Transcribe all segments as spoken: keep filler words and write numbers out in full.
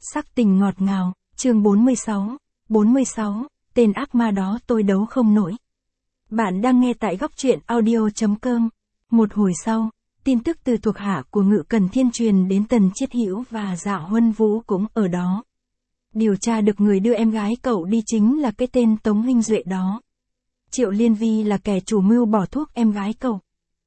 Sắc tình ngọt ngào, chương bốn mươi sáu, bốn mươi sáu, tên ác ma đó tôi đấu không nổi. Bạn đang nghe tại góc truyện audio chấm com. Một hồi sau, tin tức từ thuộc hạ của Ngự Cần Thiên truyền đến Tần Chiết Hữu và Dạ Huân Vũ cũng ở đó. Điều tra được người đưa em gái cậu đi chính là cái tên Tống Hinh Duệ đó. Triệu Liên Vi là kẻ chủ mưu bỏ thuốc em gái cậu.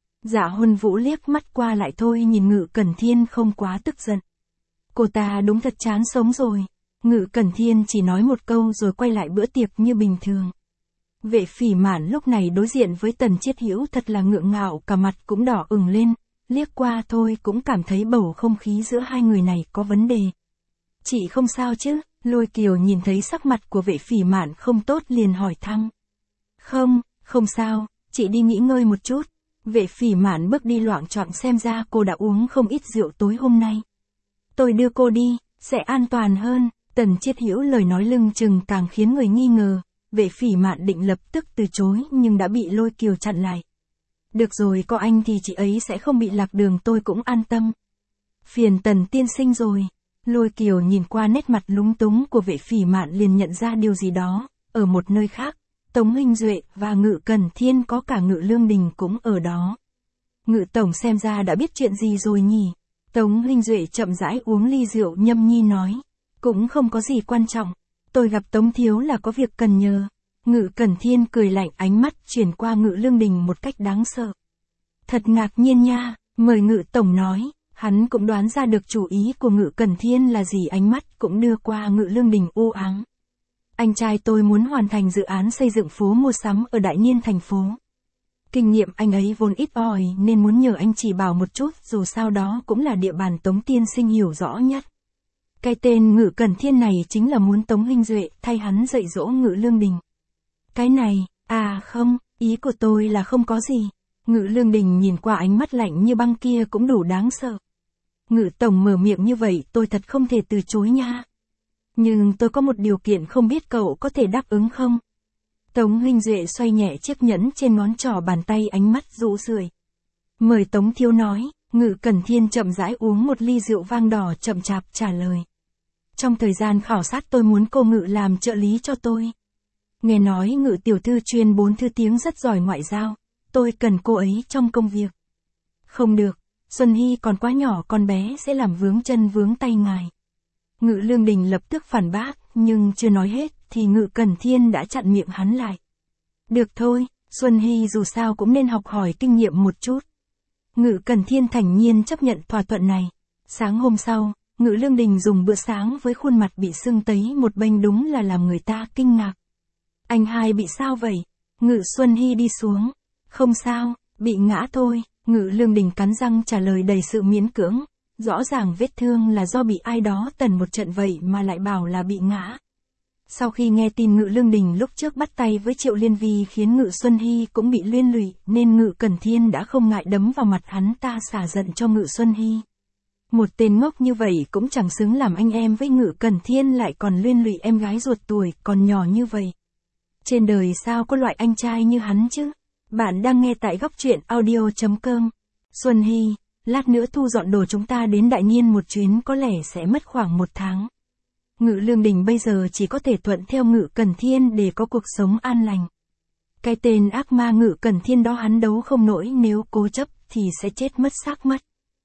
Dạ Huân Vũ liếc mắt qua lại thôi nhìn Ngự Cần Thiên không quá tức giận. Cô ta đúng thật chán sống rồi. Ngự Cần Thiên chỉ nói một câu rồi quay lại bữa tiệc như bình thường. Vệ Phỉ Mạn lúc này đối diện với Tần Chiết Hữu thật là ngượng ngạo, cả mặt cũng đỏ ửng lên, liếc qua thôi cũng cảm thấy bầu không khí giữa hai người này có vấn đề. Chị không sao chứ? Lôi Kiều nhìn thấy sắc mặt của Vệ Phỉ Mạn không tốt liền hỏi thăm. Không, không sao, chị đi nghỉ ngơi một chút. Vệ Phỉ Mạn bước đi loạng choạng, xem ra cô đã uống không ít rượu tối hôm nay. Tôi đưa cô đi, sẽ an toàn hơn. Tần Chiết Hữu lời nói lưng chừng càng khiến người nghi ngờ. Vệ Phỉ Mạn định lập tức từ chối nhưng đã bị Lôi Kiều chặn lại. Được rồi, có anh thì chị ấy sẽ không bị lạc đường, tôi cũng an tâm. Phiền Tần tiên sinh rồi. Lôi Kiều nhìn qua nét mặt lúng túng của Vệ Phỉ Mạn liền nhận ra điều gì đó. Ở một nơi khác, Tống Hinh Duệ và Ngự Cần Thiên có cả Ngự Lương Đình cũng ở đó. Ngự tổng xem ra đã biết chuyện gì rồi nhỉ? Tống Hinh Duệ chậm rãi uống ly rượu nhâm nhi nói. Cũng không có gì quan trọng. Tôi gặp Tống thiếu là có việc cần nhờ. Ngự Cần Thiên cười lạnh, ánh mắt chuyển qua Ngự Lương Đình một cách đáng sợ. Thật ngạc nhiên nha, mời Ngự tổng nói. Hắn cũng đoán ra được chủ ý của Ngự Cần Thiên là gì, ánh mắt cũng đưa qua Ngự Lương Đình u ám. Anh trai tôi muốn hoàn thành dự án xây dựng phố mua sắm ở Đại Niên thành phố. Kinh nghiệm anh ấy vốn ít ỏi nên muốn nhờ anh chỉ bảo một chút, dù sao đó cũng là địa bàn Tống tiên sinh hiểu rõ nhất. Cái tên Ngự Cần Thiên này chính là muốn Tống Hinh Duệ thay hắn dạy dỗ Ngự Lương Đình. Cái này, à không, ý của tôi là không có gì. Ngự Lương Đình nhìn qua ánh mắt lạnh như băng kia cũng đủ đáng sợ. Ngự tổng mở miệng như vậy tôi thật không thể từ chối nha. Nhưng tôi có một điều kiện, không biết cậu có thể đáp ứng không? Tống Hinh Duệ xoay nhẹ chiếc nhẫn trên ngón trỏ bàn tay, ánh mắt rũ rượi. Mời Tống thiếu nói. Ngự Cần Thiên chậm rãi uống một ly rượu vang đỏ, chậm chạp trả lời. Trong thời gian khảo sát tôi muốn cô Ngự làm trợ lý cho tôi. Nghe nói Ngự tiểu thư chuyên bốn thứ tiếng, rất giỏi ngoại giao. Tôi cần cô ấy trong công việc. Không được, Xuân Hy còn quá nhỏ, con bé sẽ làm vướng chân vướng tay ngài. Ngự Lương Đình lập tức phản bác, nhưng chưa nói hết thì Ngự Cần Thiên đã chặn miệng hắn lại. Được thôi, Xuân Hy dù sao cũng nên học hỏi kinh nghiệm một chút. Ngự Cần Thiên thản nhiên chấp nhận thỏa thuận này. Sáng hôm sau, Ngự Lương Đình dùng bữa sáng với khuôn mặt bị sưng tấy một bênh, đúng là làm người ta kinh ngạc. Anh hai bị sao vậy? Ngự Xuân Hy đi xuống. Không sao, bị ngã thôi. Ngự Lương Đình cắn răng trả lời đầy sự miễn cưỡng. Rõ ràng vết thương là do bị ai đó tần một trận vậy mà lại bảo là bị ngã. Sau khi nghe tin Ngự Lương Đình lúc trước bắt tay với Triệu Liên Vi khiến Ngự Xuân Hy cũng bị liên lụy, nên Ngự Cần Thiên đã không ngại đấm vào mặt hắn ta xả giận cho Ngự Xuân Hy. Một tên ngốc như vậy cũng chẳng xứng làm anh em với Ngự Cần Thiên, lại còn liên lụy em gái ruột tuổi còn nhỏ như vậy. Trên đời sao có loại anh trai như hắn chứ? Bạn đang nghe tại góc truyện audio chấm com. Xuân Hy, lát nữa thu dọn đồ, chúng ta đến Đại Niên một chuyến, có lẽ sẽ mất khoảng một tháng. Ngự Lương Đình bây giờ chỉ có thể thuận theo Ngự Cần Thiên để có cuộc sống an lành. Cái tên ác ma Ngự Cần Thiên đó hắn đấu không nổi, nếu cố chấp thì sẽ chết mất xác mất.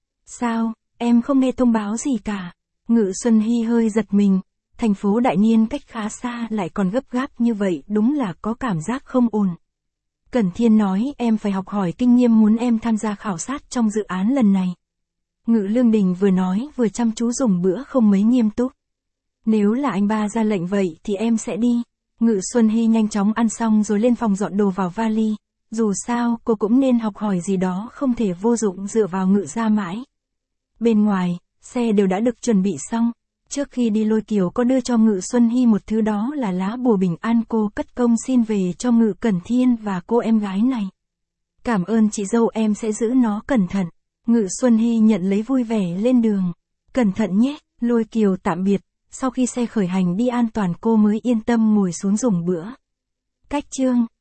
Sao, em không nghe thông báo gì cả? Ngự Xuân Hy hơi giật mình, thành phố Đại Niên cách khá xa lại còn gấp gáp như vậy, đúng là có cảm giác không ổn. Cần Thiên nói em phải học hỏi kinh nghiệm, muốn em tham gia khảo sát trong dự án lần này. Ngự Lương Đình vừa nói vừa chăm chú dùng bữa không mấy nghiêm túc. Nếu là anh ba ra lệnh vậy thì em sẽ đi. Ngự Xuân Hy nhanh chóng ăn xong rồi lên phòng dọn đồ vào vali. Dù sao cô cũng nên học hỏi gì đó, không thể vô dụng dựa vào Ngự gia mãi. Bên ngoài, xe đều đã được chuẩn bị xong. Trước khi đi Lôi Kiều có đưa cho Ngự Xuân Hy một thứ, đó là lá bùa bình an, cô cất công xin về cho Ngự Cần Thiên và cô em gái này. Cảm ơn chị dâu, em sẽ giữ nó cẩn thận. Ngự Xuân Hy nhận lấy vui vẻ lên đường. Cẩn thận nhé. Lôi Kiều tạm biệt. Sau khi xe khởi hành đi an toàn, cô mới yên tâm ngồi xuống dùng bữa. Cách chương